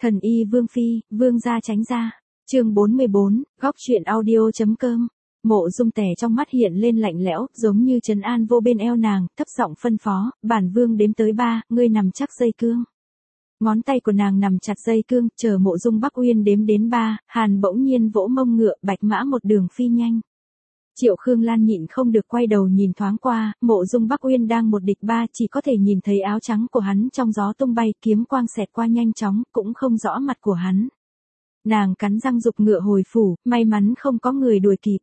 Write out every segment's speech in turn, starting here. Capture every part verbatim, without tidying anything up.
Thần y Vương Phi, Vương gia tránh ra. Chương bốn mươi bốn, góc truyện audio.com. Mộ Dung Tề trong mắt hiện lên lạnh lẽo, giống như trấn an vô bên eo nàng, thấp giọng phân phó, bản vương đếm tới ba, ngươi nằm chắc dây cương. Ngón tay của nàng nằm chặt dây cương, chờ Mộ Dung Bắc Uyên đếm đến ba, Hàn bỗng nhiên vỗ mông ngựa, bạch mã một đường phi nhanh. Triệu Khương Lan nhịn không được quay đầu nhìn thoáng qua, Mộ Dung Bắc Uyên đang một địch ba, chỉ có thể nhìn thấy áo trắng của hắn trong gió tung bay, kiếm quang xẹt qua nhanh chóng, cũng không rõ mặt của hắn. Nàng cắn răng giục ngựa hồi phủ, may mắn không có người đuổi kịp.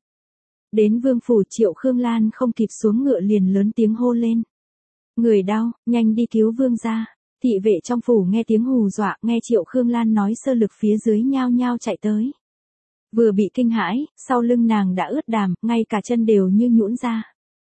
Đến vương phủ, Triệu Khương Lan không kịp xuống ngựa liền lớn tiếng hô lên. Người đau, nhanh đi cứu vương gia. Thị vệ trong phủ nghe tiếng hù dọa, nghe Triệu Khương Lan nói sơ lược phía dưới nhao nhao chạy tới. Vừa bị kinh hãi, sau lưng nàng đã ướt đàm, ngay cả chân đều như nhũn ra.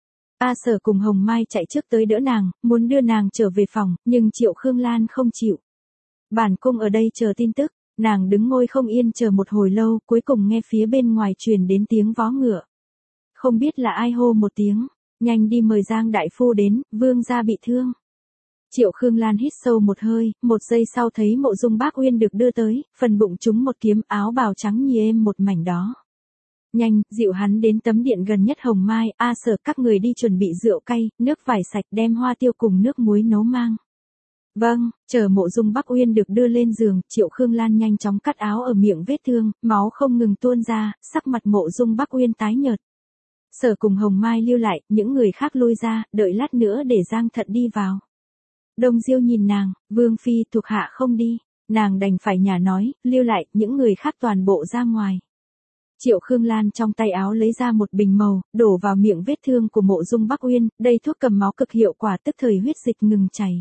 A Sở cùng Hồng Mai chạy trước tới đỡ nàng, muốn đưa nàng trở về phòng, nhưng Triệu Khương Lan không chịu. Bản cung ở đây chờ tin tức, nàng đứng ngồi không yên chờ một hồi lâu, cuối cùng nghe phía bên ngoài truyền đến tiếng vó ngựa. Không biết là ai hô một tiếng, nhanh đi mời Giang đại phu đến, vương gia bị thương. Triệu Khương Lan hít sâu một hơi, một giây sau thấy Mộ Dung Bác Uyên được đưa tới, phần bụng trúng một kiếm, áo bào trắng nhì êm một mảnh đó. Nhanh, dịu hắn đến tấm điện gần nhất. Hồng Mai, A Sở các người đi chuẩn bị rượu cay, nước vải sạch, đem hoa tiêu cùng nước muối nấu mang. Vâng, chờ Mộ Dung Bắc Uyên được đưa lên giường, Triệu Khương Lan nhanh chóng cắt áo ở miệng vết thương, máu không ngừng tuôn ra, sắc mặt Mộ Dung Bắc Uyên tái nhợt. Sở cùng Hồng Mai lưu lại, những người khác lui ra, đợi lát nữa để Giang Thận đi vào. Đông Diêu nhìn nàng, Vương Phi thuộc hạ không đi, nàng đành phải nhả nói, lưu lại, những người khác toàn bộ ra ngoài. Triệu Khương Lan trong tay áo lấy ra một bình màu, đổ vào miệng vết thương của Mộ Dung Bắc Uyên, đây thuốc cầm máu cực hiệu quả, tức thời huyết dịch ngừng chảy.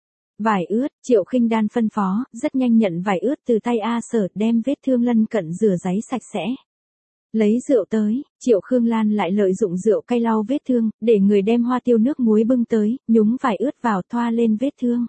Vải ướt, Triệu Khinh Đan phân phó, rất nhanh nhận vải ướt từ tay A Sở, đem vết thương lân cận rửa giấy sạch sẽ. Lấy rượu tới, Triệu Khương Lan lại lợi dụng rượu cay lau vết thương, để người đem hoa tiêu nước muối bưng tới, nhúng vải ướt vào thoa lên vết thương.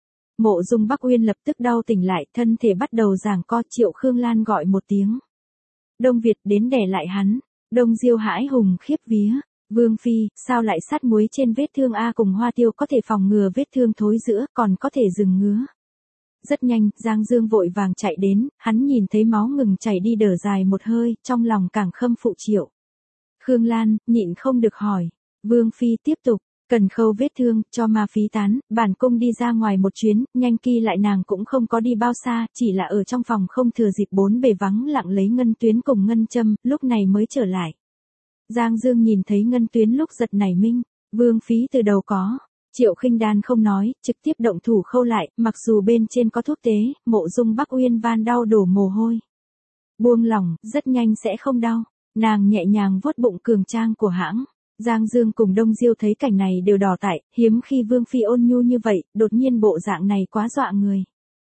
Mộ Dung Bắc Uyên lập tức đau tỉnh lại, thân thể bắt đầu giằng co. Triệu Khương Lan gọi một tiếng. Đông Việt đến đè lại hắn. Đông Diêu hãi hùng khiếp vía. Vương Phi, sao lại sát muối trên vết thương a? Cùng hoa tiêu có thể phòng ngừa vết thương thối rữa, còn có thể dừng ngứa. Rất nhanh, Giang Dương vội vàng chạy đến, hắn nhìn thấy máu ngừng chảy đi đở dài một hơi, trong lòng càng khâm phụ Triệu Khương Lan, nhịn không được hỏi. Vương Phi tiếp tục, cần khâu vết thương, cho ma phí tán, bản cung đi ra ngoài một chuyến, nhanh kỳ lại nàng cũng không có đi bao xa, chỉ là ở trong phòng không thừa dịp bốn bề vắng lặng lấy ngân tuyến cùng ngân châm, lúc này mới trở lại. Giang Dương nhìn thấy ngân tuyến lúc giật nảy minh, Vương Phi từ đầu có. Triệu Khinh Đan không nói, trực tiếp động thủ khâu lại, mặc dù bên trên có thuốc tế, Mộ Dung Bắc Uyên van đau đổ mồ hôi. Buông lỏng, rất nhanh sẽ không đau, nàng nhẹ nhàng vuốt bụng cường trang của hãng. Giang Dương cùng Đông Diêu thấy cảnh này đều đỏ tại, hiếm khi Vương Phi ôn nhu như vậy, đột nhiên bộ dạng này quá dọa người.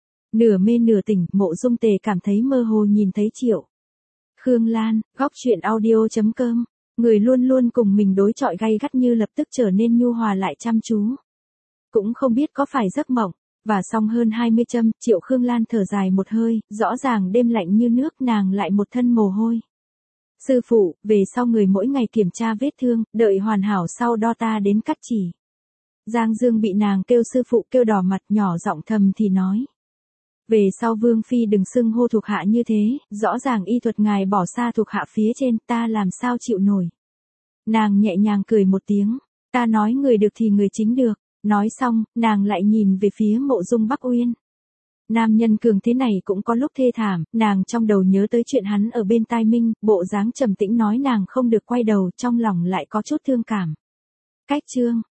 Nửa mê nửa tỉnh, Mộ Dung Tề cảm thấy mơ hồ nhìn thấy Triệu Khương Lan, góc truyện audio.com. Người luôn luôn cùng mình đối chọi gay gắt như lập tức trở nên nhu hòa lại chăm chú. Cũng không biết có phải giấc mộng, và xong hơn hai mươi châm, Triệu Khương Lan thở dài một hơi, rõ ràng đêm lạnh như nước, nàng lại một thân mồ hôi. Sư phụ, về sau người mỗi ngày kiểm tra vết thương, đợi hoàn hảo sau đo ta đến cắt chỉ. Giang Dương bị nàng kêu sư phụ kêu đỏ mặt, nhỏ giọng thầm thì nói. Về sau Vương Phi đừng xưng hô thuộc hạ như thế, rõ ràng y thuật ngài bỏ xa thuộc hạ phía trên, ta làm sao chịu nổi. Nàng nhẹ nhàng cười một tiếng, ta nói người được thì người chính được, nói xong, nàng lại nhìn về phía Mộ Dung Bắc Uyên. Nam nhân cường thế này cũng có lúc thê thảm, nàng trong đầu nhớ tới chuyện hắn ở bên tai Minh, bộ dáng trầm tĩnh nói nàng không được quay đầu, trong lòng lại có chút thương cảm. Cách chương.